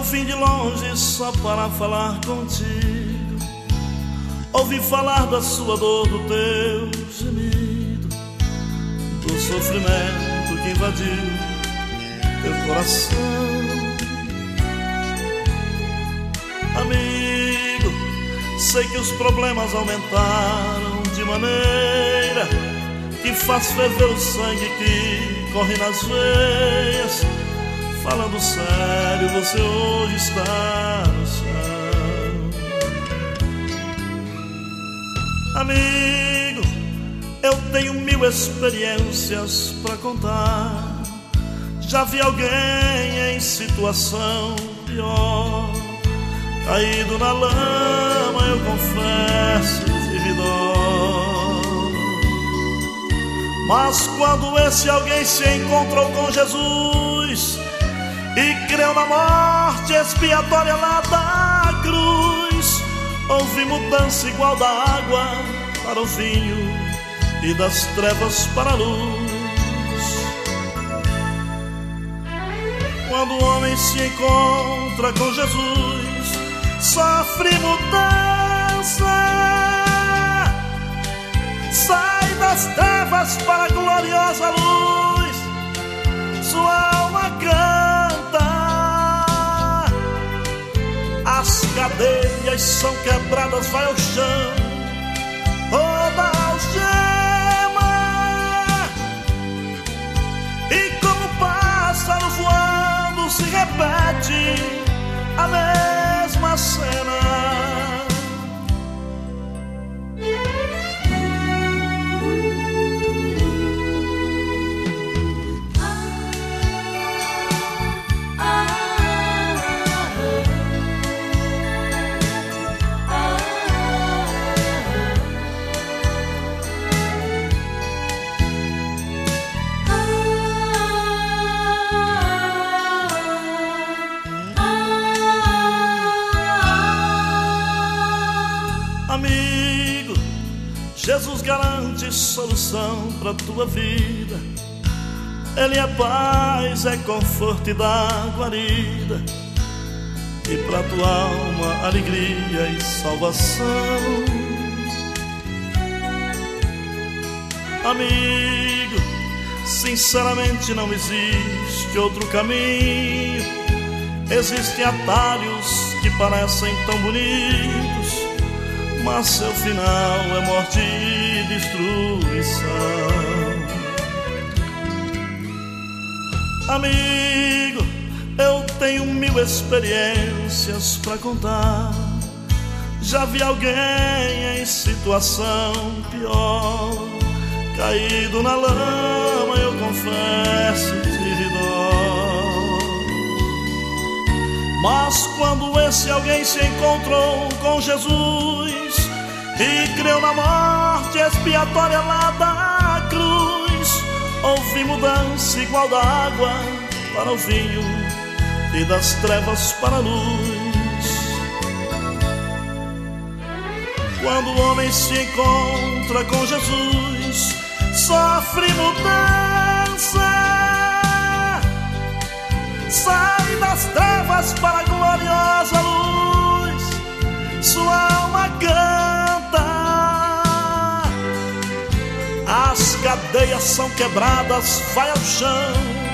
vim de longe só para falar contigo. Ouvi falar da sua dor, do teu gemido, do sofrimento que invadiu teu coração. Amigo, sei que os problemas aumentaram de maneira que faz ferver o sangue que corre nas veias. Falando sério, você hoje está no chão. Amigo, eu tenho 1000 experiências pra contar. Já vi alguém em situação pior, caído na lama, eu confesso, tive dó. Mas quando esse alguém se encontrou com Jesus e creu na morte expiatória lá da cruz, houve mudança igual da água para o vinho e das trevas para a luz. Quando o homem se encontra com Jesus, sofre mudança, sai das trevas para a gloriosa luz. Sua alma canta, as cadeias são quebradas, vai ao chão toda algema, e como pássaro voando se repete a mesma cena. Amigo, Jesus garante solução pra tua vida. Ele é paz, é conforto e dá guarida, e pra tua alma alegria e salvação. Amigo, sinceramente não existe outro caminho. Existem atalhos que parecem tão bonitos, mas seu final é morte e destruição. Amigo, eu tenho 1000 experiências pra contar. Já vi alguém em situação pior, caído na lama, eu confesso, tive dó. Mas quando esse alguém se encontrou com Jesus e creu na morte expiatória lá da cruz, houve mudança igual da água para o vinho e das trevas para a luz. Quando o homem se encontra com Jesus, sofre mudança, sai das trevas para a gloriosa luz. Sua alma canta, as cadeias são quebradas, vai ao chão